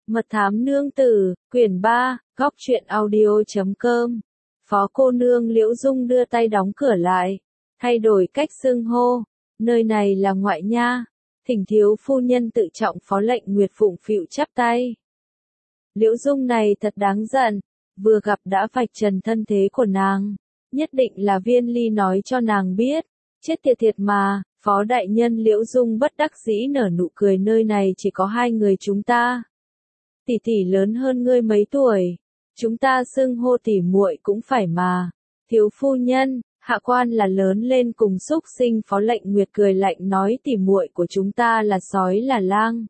Mật thám nương tử, quyển 3, góc truyện audio.com. Phó cô nương Liễu Dung đưa tay đóng cửa lại, thay đổi cách xưng hô. Nơi này là ngoại nha, thỉnh thiếu phu nhân tự trọng. Phó lệnh Nguyệt phụng phịu chắp tay. Liễu Dung này thật đáng giận, vừa gặp đã vạch trần thân thế của nàng. Nhất định là Viên Ly nói cho nàng biết, chết thiệt thiệt mà. Phó đại nhân Liễu Dung bất đắc dĩ nở nụ cười, nơi này chỉ có hai người chúng ta. Tỷ tỷ lớn hơn ngươi mấy tuổi, chúng ta xưng hô tỷ muội cũng phải mà. Thiếu phu nhân, hạ quan là lớn lên cùng xúc sinh. Phó lệnh Nguyệt cười lạnh nói, tỷ muội của chúng ta là sói là lang.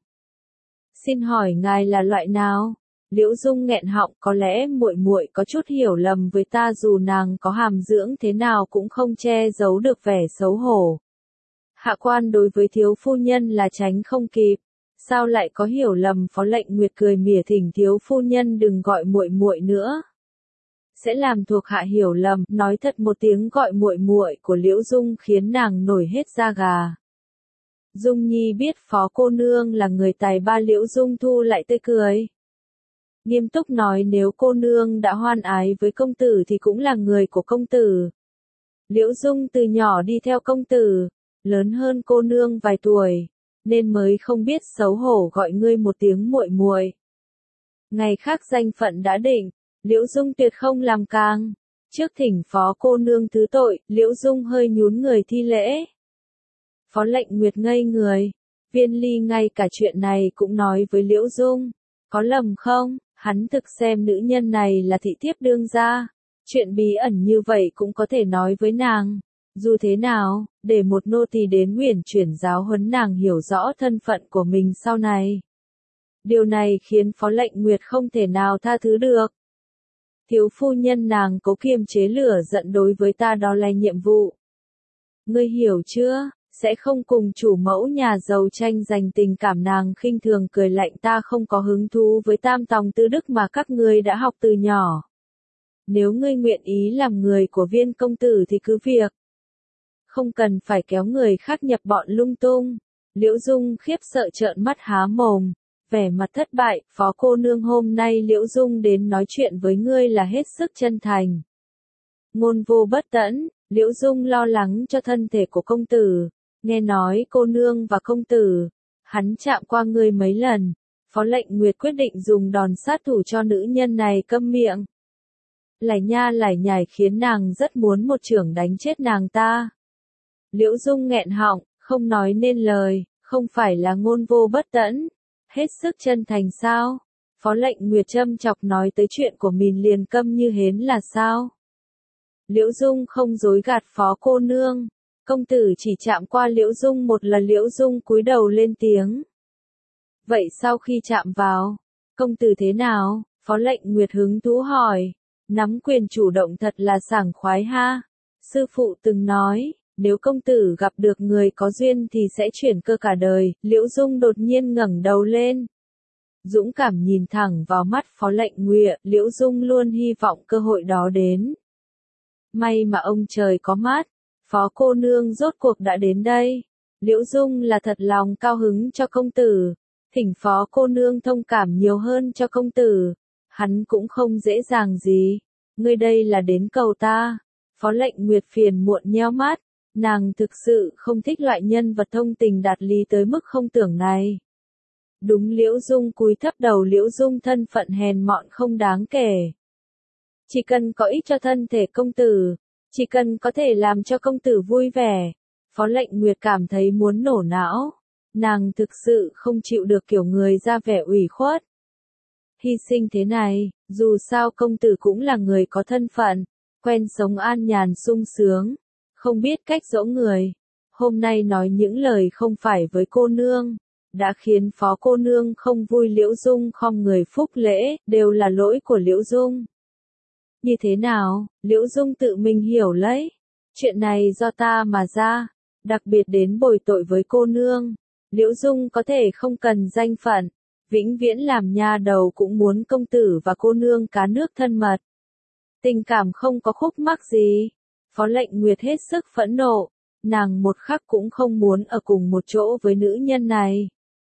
Xin hỏi ngài là loại nào? Liễu Dung nghẹn họng, có lẽ muội muội có chút hiểu lầm với ta, dù nàng có hàm dưỡng thế nào cũng không che giấu được vẻ xấu hổ. Hạ quan đối với thiếu phu nhân là tránh không kịp, sao lại có hiểu lầm? Phó lệnh Nguyệt cười mỉa, thỉnh thiếu phu nhân đừng gọi muội muội nữa, sẽ làm thuộc hạ hiểu lầm. Nói thật, một tiếng gọi muội muội của Liễu Dung khiến nàng nổi hết da gà. Dung Nhi biết phó cô nương là người tài ba. Liễu Dung thu lại tươi cười, nghiêm túc nói, nếu cô nương đã hoan ái với công tử thì cũng là người của công tử. Liễu Dung từ nhỏ đi theo công tử, lớn hơn cô nương vài tuổi, nên mới không biết xấu hổ gọi ngươi một tiếng muội muội. Ngày khác danh phận đã định, Liễu Dung tuyệt không làm càng. Trước thỉnh phó cô nương thứ tội. Liễu Dung hơi nhún người thi lễ. Phó lệnh Nguyệt ngây người, Viên Ly ngay cả chuyện này cũng nói với Liễu Dung, có lầm không? Hắn thực xem nữ nhân này là thị thiếp đương gia, chuyện bí ẩn như vậy cũng có thể nói với nàng. Dù thế nào, để một nô tỳ đến uyển chuyển giáo huấn nàng hiểu rõ thân phận của mình sau này. Điều này khiến Phó lệnh Nguyệt không thể nào tha thứ được. Thiếu phu nhân, nàng cố kiềm chế lửa giận, đối với ta đó là nhiệm vụ. Ngươi hiểu chưa? Sẽ không cùng chủ mẫu nhà giàu tranh giành tình cảm. Nàng khinh thường cười lạnh, ta không có hứng thú với tam tòng tư đức mà các ngươi đã học từ nhỏ. Nếu ngươi nguyện ý làm người của Viên công tử thì cứ việc, không cần phải kéo người khác nhập bọn lung tung. Liễu Dung khiếp sợ trợn mắt há mồm, vẻ mặt thất bại. Phó cô nương, hôm nay Liễu Dung đến nói chuyện với ngươi là hết sức chân thành, ngôn vô bất tẫn. Liễu Dung lo lắng cho thân thể của công tử, nghe nói cô nương và công tử, hắn chạm qua ngươi mấy lần. Phó lệnh Nguyệt quyết định dùng đòn sát thủ cho nữ nhân này câm miệng. Lải nha lải nhải khiến nàng rất muốn một chưởng đánh chết nàng ta. Liễu Dung nghẹn họng, không nói nên lời. Không phải là ngôn vô bất tẫn, hết sức chân thành sao? Phó lệnh Nguyệt châm chọc nói tới chuyện của mình liền câm như hến là sao? Liễu Dung không dối gạt phó cô nương, công tử chỉ chạm qua Liễu Dung một lần. Liễu Dung cúi đầu lên tiếng. Vậy sau khi chạm vào, công tử thế nào? Phó lệnh Nguyệt hứng thú hỏi. Nắm quyền chủ động thật là sảng khoái ha. Sư phụ từng nói, nếu công tử gặp được người có duyên thì sẽ chuyển cơ cả đời. Liễu Dung đột nhiên ngẩng đầu lên, dũng cảm nhìn thẳng vào mắt Phó lệnh Nguyệt. Liễu Dung luôn hy vọng cơ hội đó đến. May mà ông trời có mắt, phó cô nương rốt cuộc đã đến đây. Liễu Dung là thật lòng cao hứng cho công tử, thỉnh phó cô nương thông cảm nhiều hơn cho công tử. Hắn cũng không dễ dàng gì. Ngươi đây là đến cầu ta? Phó lệnh Nguyệt phiền muộn nheo mắt, nàng thực sự không thích loại nhân vật thông tình đạt lý tới mức không tưởng này. Đúng. Liễu Dung cúi thấp đầu. Liễu Dung thân phận hèn mọn không đáng kể, chỉ cần có ích cho thân thể công tử, chỉ cần có thể làm cho công tử vui vẻ. Phó lệnh Nguyệt cảm thấy muốn nổ não, nàng thực sự không chịu được kiểu người ra vẻ ủy khuất, hy sinh thế này. Dù sao công tử cũng là người có thân phận, quen sống an nhàn sung sướng, không biết cách dỗ người. Hôm nay nói những lời không phải với cô nương, đã khiến phó cô nương không vui. Liễu Dung khom người phúc lễ, đều là lỗi của Liễu Dung. Như thế nào? Liễu Dung tự mình hiểu lấy. Chuyện này do ta mà ra, đặc biệt đến bồi tội với cô nương. Liễu Dung có thể không cần danh phận, vĩnh viễn làm nha đầu cũng muốn công tử và cô nương cá nước thân mật. Tình cảm không có khúc mắc gì. Phó lệnh Nguyệt hết sức phẫn nộ, nàng một khắc cũng không muốn ở cùng một chỗ với nữ nhân này.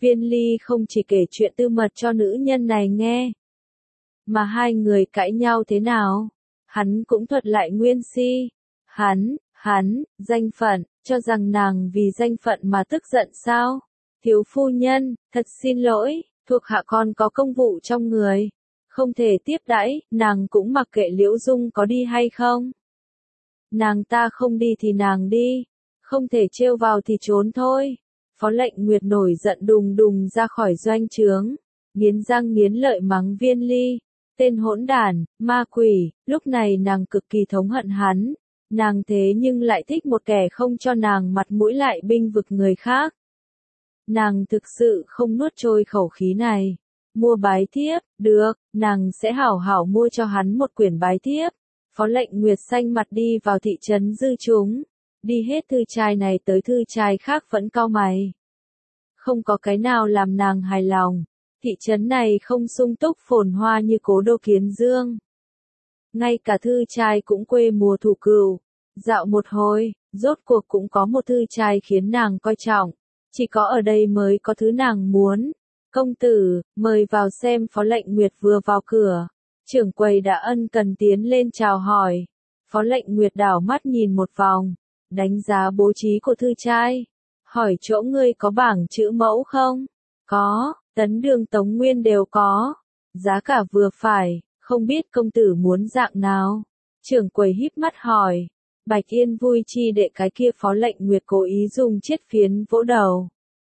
Viên Ly không chỉ kể chuyện tư mật cho nữ nhân này nghe, mà hai người cãi nhau thế nào, hắn cũng thuật lại nguyên si. Hắn, danh phận, cho rằng nàng vì danh phận mà tức giận sao? Thiếu phu nhân, thật xin lỗi, thuộc hạ con có công vụ trong người, không thể tiếp đãi, nàng cũng mặc kệ Liễu Dung có đi hay không. Nàng ta không đi thì nàng đi, không thể trêu vào thì trốn thôi. Phó Lệnh Nguyệt nổi giận đùng đùng ra khỏi doanh trướng, nghiến răng nghiến lợi mắng Viên Ly, tên hỗn đản, ma quỷ. Lúc này nàng cực kỳ thống hận hắn, nàng thế nhưng lại thích một kẻ không cho nàng mặt mũi lại binh vực người khác. Nàng thực sự không nuốt trôi khẩu khí này. Mua bái thiếp, được, nàng sẽ hảo hảo mua cho hắn một quyển bái thiếp. Phó Lệnh Nguyệt xanh mặt đi vào thị trấn Dư Chúng, đi hết thư trai này tới thư trai khác vẫn cau mày. Không có cái nào làm nàng hài lòng, thị trấn này không sung túc phồn hoa như cố đô Kiến Dương. Ngay cả thư trai cũng quê mùa thủ cừu, dạo một hồi, rốt cuộc cũng có một thư trai khiến nàng coi trọng, chỉ có ở đây mới có thứ nàng muốn. Công tử, mời vào xem. Phó Lệnh Nguyệt vừa vào cửa, trưởng quầy đã ân cần tiến lên chào hỏi. Phó Lệnh Nguyệt đảo mắt nhìn một vòng, đánh giá bố trí của thư trai, hỏi chỗ ngươi có bảng chữ mẫu không? Có, Tấn Đường Tống Nguyên đều có, giá cả vừa phải, không biết công tử muốn dạng nào? Trưởng quầy híp mắt hỏi. Bạch Yên vui chi đệ cái kia. Phó Lệnh Nguyệt cố ý dùng chiết phiến vỗ đầu.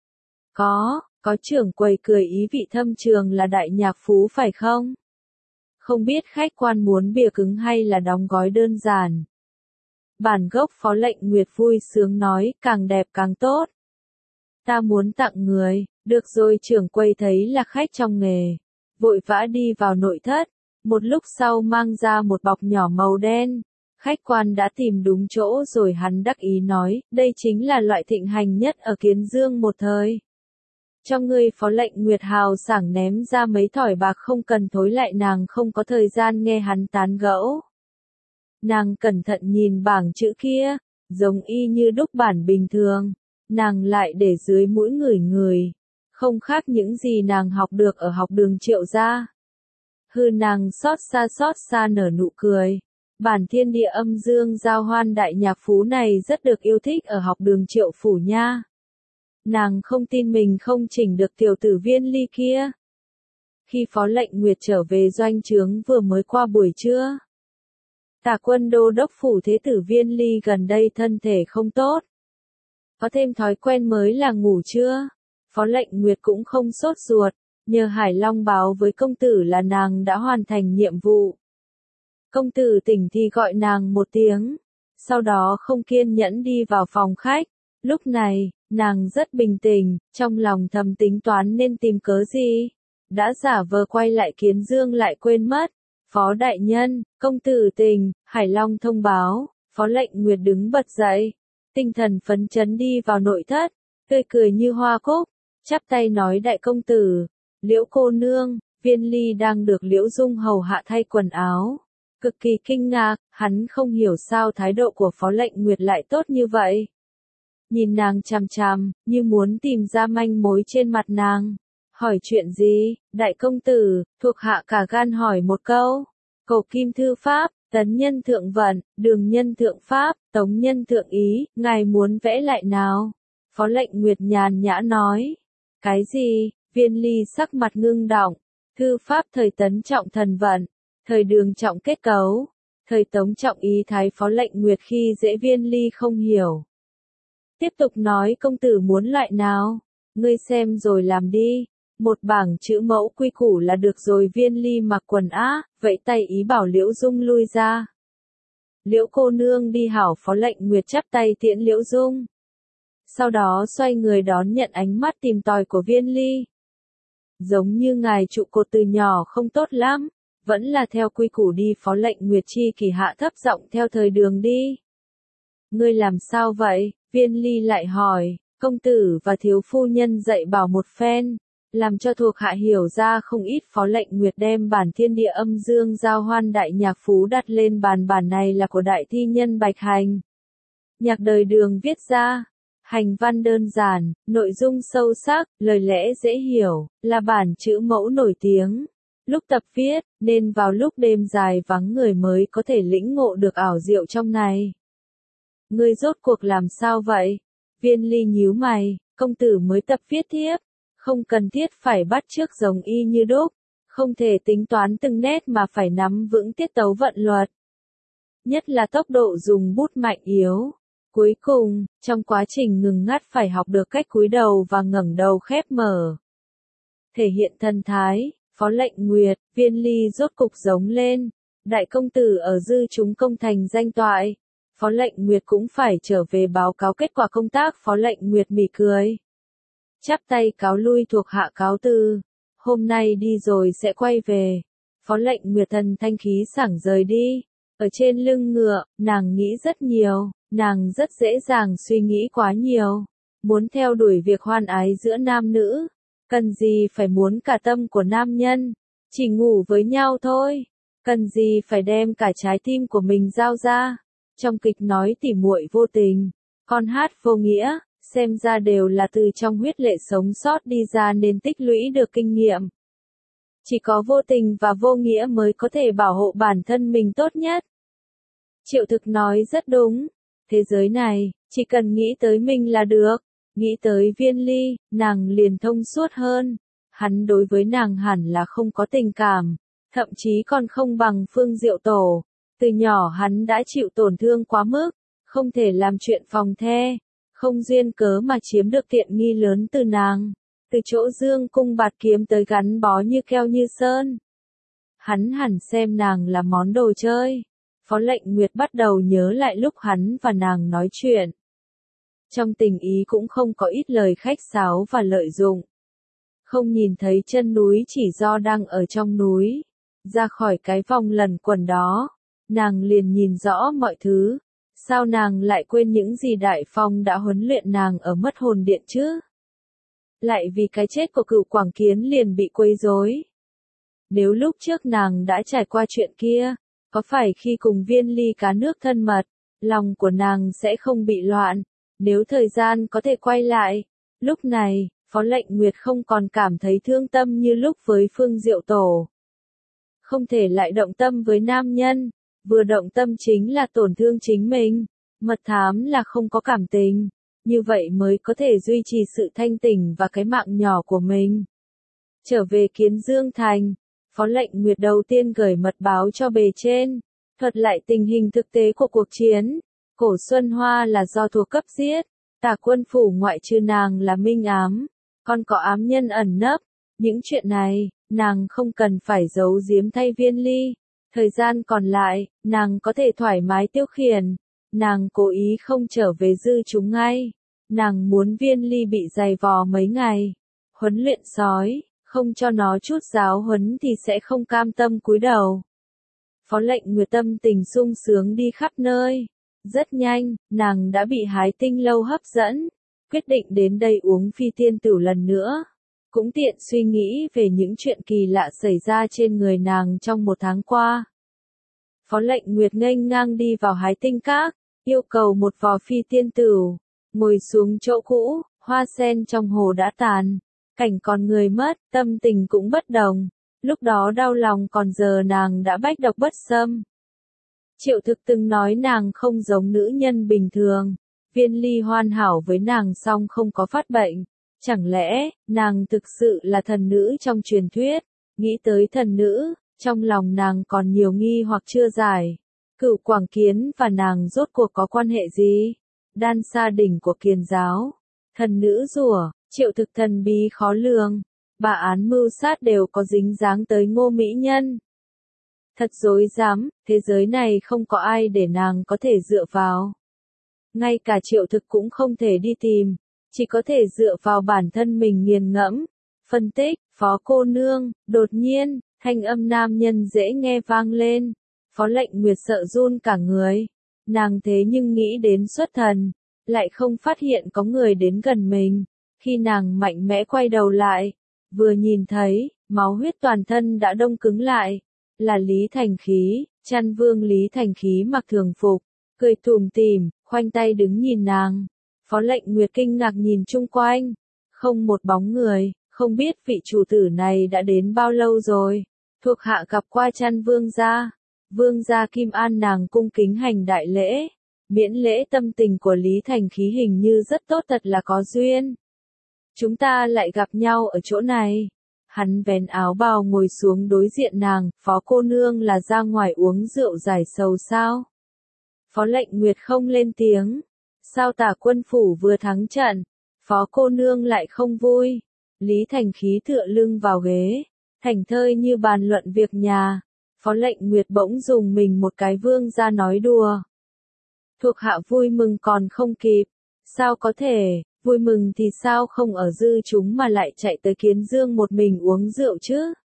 Có. Trưởng quầy cười ý vị thâm trường là đại nhạc phú phải không? Không biết khách quan muốn bìa cứng hay là đóng gói đơn giản. Bản gốc. Phó Lệnh Nguyệt vui sướng nói, càng đẹp càng tốt. Ta muốn tặng người. Được rồi. Trưởng quầy thấy là khách trong nghề, vội vã đi vào nội thất, một lúc sau mang ra một bọc nhỏ màu đen. Khách quan đã tìm đúng chỗ rồi. Hắn đắc ý nói, đây chính là loại thịnh hành nhất ở Kiến Dương một thời. Cho ngươi. Phó Lệnh Nguyệt hào sảng ném ra mấy thỏi bạc không cần thối lại. Nàng không có thời gian nghe hắn tán gẫu. Nàng cẩn thận nhìn bảng chữ kia, giống y như đúc bản bình thường. Nàng lại để dưới mũi ngửi, không khác những gì nàng học được ở học đường Triệu gia. Nàng xót xa nở nụ cười. Bản thiên địa âm dương giao hoan đại nhạc phú này rất được yêu thích ở học đường Triệu phủ nha. Nàng không tin mình không chỉnh được tiểu tử Viên Ly kia. Khi Phó Lệnh Nguyệt trở về doanh trướng vừa mới qua buổi trưa, Tả Quân đô đốc phủ thế tử Viên Ly gần đây thân thể không tốt, có thêm thói quen mới là ngủ trưa. Phó Lệnh Nguyệt cũng không sốt ruột, nhờ Hải Long báo với công tử là nàng đã hoàn thành nhiệm vụ. Công tử tỉnh thì gọi nàng một tiếng, sau đó không kiên nhẫn đi vào phòng khách. Lúc này, nàng rất bình tĩnh, trong lòng thầm tính toán nên tìm cớ gì. Đã giả vờ quay lại Kiến Dương lại quên mất. Phó đại nhân, công tử tỉnh. Hải Long thông báo. Phó Lệnh Nguyệt đứng bật dậy, tinh thần phấn chấn đi vào nội thất, tươi cười như hoa cúc, chắp tay nói, đại công tử, Liễu cô nương. Viên Ly đang được Liễu Dung hầu hạ thay quần áo, cực kỳ kinh ngạc, hắn không hiểu sao thái độ của Phó Lệnh Nguyệt lại tốt như vậy. Nhìn nàng chằm chằm, như muốn tìm ra manh mối trên mặt nàng. Hỏi chuyện gì? Đại công tử, thuộc hạ cả gan hỏi một câu. Cầu kim thư pháp, Tấn nhân thượng vận, Đường nhân thượng pháp, Tống nhân thượng ý, ngài muốn vẽ lại nào? Phó Lệnh Nguyệt nhàn nhã nói. Cái gì? Viên Ly sắc mặt ngưng đọng. Thư pháp thời Tấn trọng thần vận, thời Đường trọng kết cấu, thời Tống trọng ý thái. Phó Lệnh Nguyệt khi dễ Viên Ly không hiểu. Tiếp tục nói, công tử muốn loại nào? Ngươi xem rồi làm đi. Một bảng chữ mẫu quy củ là được rồi. Viên Ly mặc quần á, vẫy tay ý bảo Liễu Dung lui ra. Liễu cô nương đi hảo. Phó Lệnh Nguyệt chắp tay tiễn Liễu Dung. Sau đó xoay người đón nhận ánh mắt tìm tòi của Viên Ly. Giống như ngài trụ cột từ nhỏ không tốt lắm, vẫn là theo quy củ đi. Phó Lệnh Nguyệt chi kỳ hạ thấp giọng, theo thời Đường đi. Ngươi làm sao vậy? Viên Ly lại hỏi. Công tử và thiếu phu nhân dạy bảo một phen, làm cho thuộc hạ hiểu ra không ít. Phó Lệnh Nguyệt đem bản thiên địa âm dương giao hoan đại nhạc phú đặt lên bàn. Bản này là của đại thi nhân Bạch Hành, nhạc đời Đường viết ra. Hành văn đơn giản, nội dung sâu sắc, lời lẽ dễ hiểu, là bản chữ mẫu nổi tiếng. Lúc tập viết, nên vào lúc đêm dài vắng người mới có thể lĩnh ngộ được ảo diệu trong này. Ngươi rốt cuộc làm sao vậy? Viên Ly nhíu mày, công tử mới tập viết thiếp, không cần thiết phải bắt chước giống y như đúc, không thể tính toán từng nét mà phải nắm vững tiết tấu vận luật. Nhất là tốc độ dùng bút mạnh yếu. Cuối cùng, trong quá trình ngừng ngắt phải học được cách cúi đầu và ngẩng đầu khép mở. Thể hiện thần thái, Phó Lệnh Nguyệt, Viên Ly rốt cục giống lên. Đại công tử ở dư chúng công thành danh toại. Phó Lệnh Nguyệt cũng phải trở về báo cáo kết quả công tác. Phó Lệnh Nguyệt mỉm cười. Chắp tay cáo lui thuộc hạ cáo từ. Hôm nay đi rồi sẽ quay về. Phó Lệnh Nguyệt thần thanh khí sảng rời đi. Ở trên lưng ngựa, nàng nghĩ rất nhiều. Nàng rất dễ dàng suy nghĩ quá nhiều. Muốn theo đuổi việc hoan ái giữa nam nữ. Cần gì phải muốn cả tâm của nam nhân. Chỉ ngủ với nhau thôi. Cần gì phải đem cả trái tim của mình giao ra. Trong kịch nói tỉ muội vô tình. Con hát vô nghĩa. Xem ra đều là từ trong huyết lệ sống sót đi ra nên tích lũy được kinh nghiệm. Chỉ có vô tình và vô nghĩa mới có thể bảo hộ bản thân mình tốt nhất. Triệu Thực nói rất đúng. Thế giới này, chỉ cần nghĩ tới mình là được. Nghĩ tới Viên Ly, nàng liền thông suốt hơn. Hắn đối với nàng hẳn là không có tình cảm. Thậm chí còn không bằng Phương Diệu Tổ. Từ nhỏ hắn đã chịu tổn thương quá mức. Không thể làm chuyện phòng the. Không duyên cớ mà chiếm được tiện nghi lớn từ nàng. Từ chỗ dương cung bạt kiếm tới gắn bó như keo như sơn. Hắn hẳn xem nàng là món đồ chơi. Phó Lệnh Nguyệt bắt đầu nhớ lại lúc hắn và nàng nói chuyện. Trong tình ý cũng không có ít lời khách sáo và lợi dụng. Không nhìn thấy chân núi chỉ do đang ở trong núi. Ra khỏi cái vòng lẩn quẩn đó, nàng liền nhìn rõ mọi thứ. Sao nàng lại quên những gì Đại Phong đã huấn luyện nàng ở Mất Hồn Điện chứ? Lại vì cái chết của Cửu Quảng Kiến liền bị quấy rối. Nếu lúc trước nàng đã trải qua chuyện kia, có phải khi cùng Viên Ly cá nước thân mật, lòng của nàng sẽ không bị loạn, nếu thời gian có thể quay lại. Lúc này, Phó Lệnh Nguyệt không còn cảm thấy thương tâm như lúc với Phương Diệu Tổ. Không thể lại động tâm với nam nhân, vừa động tâm chính là tổn thương chính mình, mật thám là không có cảm tình, như vậy mới có thể duy trì sự thanh tỉnh và cái mạng nhỏ của mình. Trở về Kiến Dương Thành. Phó Lệnh Nguyệt đầu tiên gửi mật báo cho bề trên, thuật lại tình hình thực tế của cuộc chiến. Cổ Xuân Hoa là do thuộc cấp giết, Tả Quân phủ ngoại trừ nàng là minh ám, còn có ám nhân ẩn nấp. Những chuyện này, nàng không cần phải giấu giếm thay Viên Ly. Thời gian còn lại, nàng có thể thoải mái tiêu khiển. Nàng cố ý không trở về dư chúng ngay. Nàng muốn Viên Ly bị dày vò mấy ngày. Huấn luyện sói. Không cho nó chút giáo huấn thì sẽ không cam tâm cúi đầu. Phó Lệnh Nguyệt tâm tình sung sướng đi khắp nơi. Rất nhanh, nàng đã bị Hái Tinh Lâu hấp dẫn, quyết định đến đây uống phi tiên tửu lần nữa. Cũng tiện suy nghĩ về những chuyện kỳ lạ xảy ra trên người nàng trong một tháng qua. Phó Lệnh Nguyệt nghênh ngang đi vào Hái Tinh Các, yêu cầu một vò phi tiên tửu, ngồi xuống chỗ cũ, hoa sen trong hồ đã tàn. Cảnh còn người mất, tâm tình cũng bất đồng. Lúc đó đau lòng còn giờ nàng đã bách độc bất xâm. Triệu Thực từng nói nàng không giống nữ nhân bình thường. Viên Ly hoàn hảo với nàng song không có phát bệnh. Chẳng lẽ, nàng thực sự là thần nữ trong truyền thuyết? Nghĩ tới thần nữ, trong lòng nàng còn nhiều nghi hoặc chưa giải. Cửu Quảng Kiến và nàng rốt cuộc có quan hệ gì? Đan Sa đỉnh của Kiền giáo. Thần nữ rùa. Triệu Thực thần bí khó lường, bà án mưu sát đều có dính dáng tới Ngô mỹ nhân. Thật dối dám, thế giới này không có ai để nàng có thể dựa vào. Ngay cả Triệu Thực cũng không thể đi tìm, chỉ có thể dựa vào bản thân mình nghiền ngẫm. Phân tích, Phó cô nương, đột nhiên, thanh âm nam nhân dễ nghe vang lên. Phó Lệnh Nguyệt sợ run cả người. Nàng thế nhưng nghĩ đến xuất thần, lại không phát hiện có người đến gần mình. Khi nàng mạnh mẽ quay đầu lại, vừa nhìn thấy, máu huyết toàn thân đã đông cứng lại, là Lý Thành Khí, Chăn Vương Lý Thành Khí mặc thường phục, cười tủm tỉm, khoanh tay đứng nhìn nàng. Phó Lệnh Nguyệt kinh ngạc nhìn chung quanh, không một bóng người, không biết vị chủ tử này đã đến bao lâu rồi. Thuộc hạ gặp qua Chăn vương gia. Vương gia Kim An nàng cung kính hành đại lễ, miễn lễ. Tâm tình của Lý Thành Khí hình như rất tốt, thật là có duyên. Chúng ta lại gặp nhau ở chỗ này. Hắn vén áo bào ngồi xuống đối diện nàng. Phó cô nương là ra ngoài uống rượu giải sầu sao? Phó Lệnh Nguyệt không lên tiếng. Sao Tả quân phủ vừa thắng trận, Phó cô nương lại không vui? Lý Thành Khí tựa lưng vào ghế, thảnh thơi như bàn luận việc nhà. Phó Lệnh Nguyệt bỗng dùng mình một cái, vương gia nói đùa. Thuộc hạ vui mừng còn không kịp. Sao có thể, vui mừng thì sao không ở dư chúng mà lại chạy tới Kiến Dương một mình uống rượu chứ?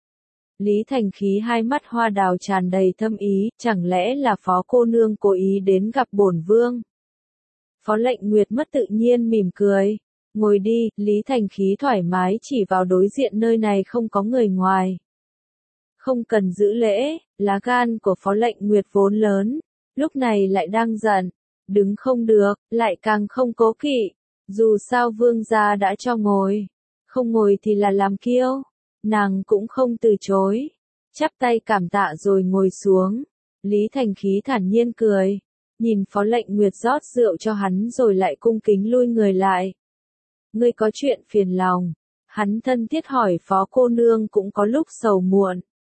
Lý Thành Khí hai mắt hoa đào tràn đầy thâm ý, chẳng lẽ là Phó cô nương cố ý đến gặp bổn vương? Phó Lệnh Nguyệt mất tự nhiên mỉm cười. Ngồi đi. Lý Thành Khí thoải mái chỉ vào đối diện, nơi này không có người ngoài. Không cần giữ lễ. Lá gan của Phó Lệnh Nguyệt vốn lớn, lúc này lại đang giận. Đứng không được, lại càng không cố kỵ. Dù sao vương gia đã cho ngồi. Không ngồi thì là làm kiêu. Nàng cũng không từ chối. Chắp tay cảm tạ rồi ngồi xuống. Lý Thành Khí thản nhiên cười. Nhìn Phó Lệnh Nguyệt rót rượu cho hắn rồi lại cung kính lui người lại. Ngươi có chuyện phiền lòng. Hắn thân thiết hỏi. Phó cô nương cũng có lúc sầu muộn.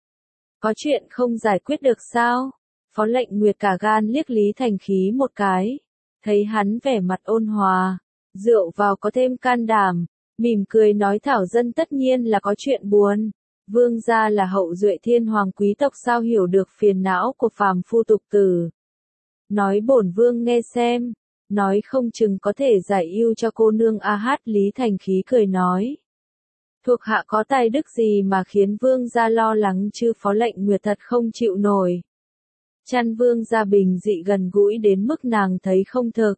Có chuyện không giải quyết được sao? Phó Lệnh Nguyệt cả gan liếc Lý Thành Khí một cái. Thấy hắn vẻ mặt ôn hòa, rượu vào có thêm can đảm, mỉm cười nói thảo dân tất nhiên là có chuyện buồn. Vương gia là hậu duệ thiên hoàng quý tộc, sao hiểu được phiền não của phàm phu tục tử. Nói bổn vương nghe xem, nói không chừng có thể giải ưu cho cô nương a hát. Lý Thành Khí cười nói. Thuộc hạ có tài đức gì mà khiến vương gia lo lắng chứ? Phó Lệnh Nguyệt thật không chịu nổi. Chăn vương gia bình dị gần gũi đến mức nàng thấy không thực.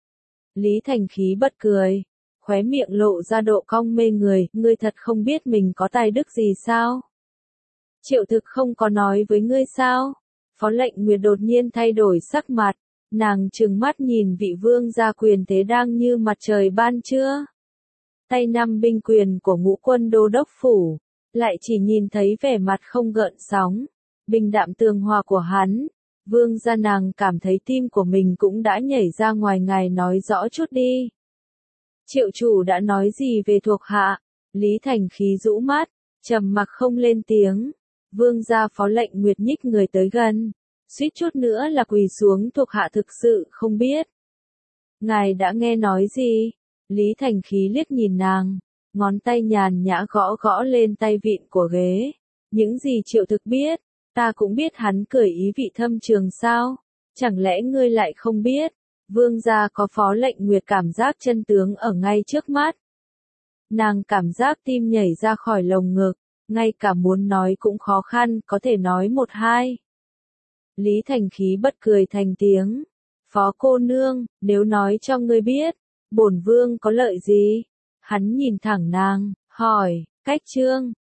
Lý Thành Khí bật cười, khóe miệng lộ ra độ cong mê người. Ngươi thật không biết mình có tài đức gì sao? Triệu Thực không có nói với ngươi sao? Phó Lệnh Nguyệt đột nhiên thay đổi sắc mặt, nàng trừng mắt nhìn vị vương gia quyền thế đang như mặt trời ban trưa. Tay năm binh quyền của Ngũ Quân Đô đốc phủ, lại chỉ nhìn thấy vẻ mặt không gợn sóng, bình đạm tường hòa của hắn. Vương gia, nàng cảm thấy tim của mình cũng đã nhảy ra ngoài, ngài nói rõ chút đi. Triệu chủ đã nói gì về thuộc hạ? Lý Thành Khí rũ mắt, trầm mặc không lên tiếng. Vương gia. Phó Lệnh Nguyệt nhích người tới gần, suýt chút nữa là quỳ xuống. Thuộc hạ thực sự không biết. Ngài đã nghe nói gì? Lý Thành Khí liếc nhìn nàng, ngón tay nhàn nhã gõ gõ lên tay vịn của ghế. Những gì Triệu Thực biết, ta cũng biết. Hắn cười ý vị thâm trường. Sao? Chẳng lẽ ngươi lại không biết? Vương gia. Có Phó Lệnh Nguyệt cảm giác chân tướng ở ngay trước mắt. Nàng cảm giác tim nhảy ra khỏi lồng ngực, ngay cả muốn nói cũng khó khăn, có thể nói một hai. Lý Thành Khí bật cười thành tiếng. Phó cô nương, nếu nói cho ngươi biết, bổn vương có lợi gì? Hắn nhìn thẳng nàng, hỏi. Cách chương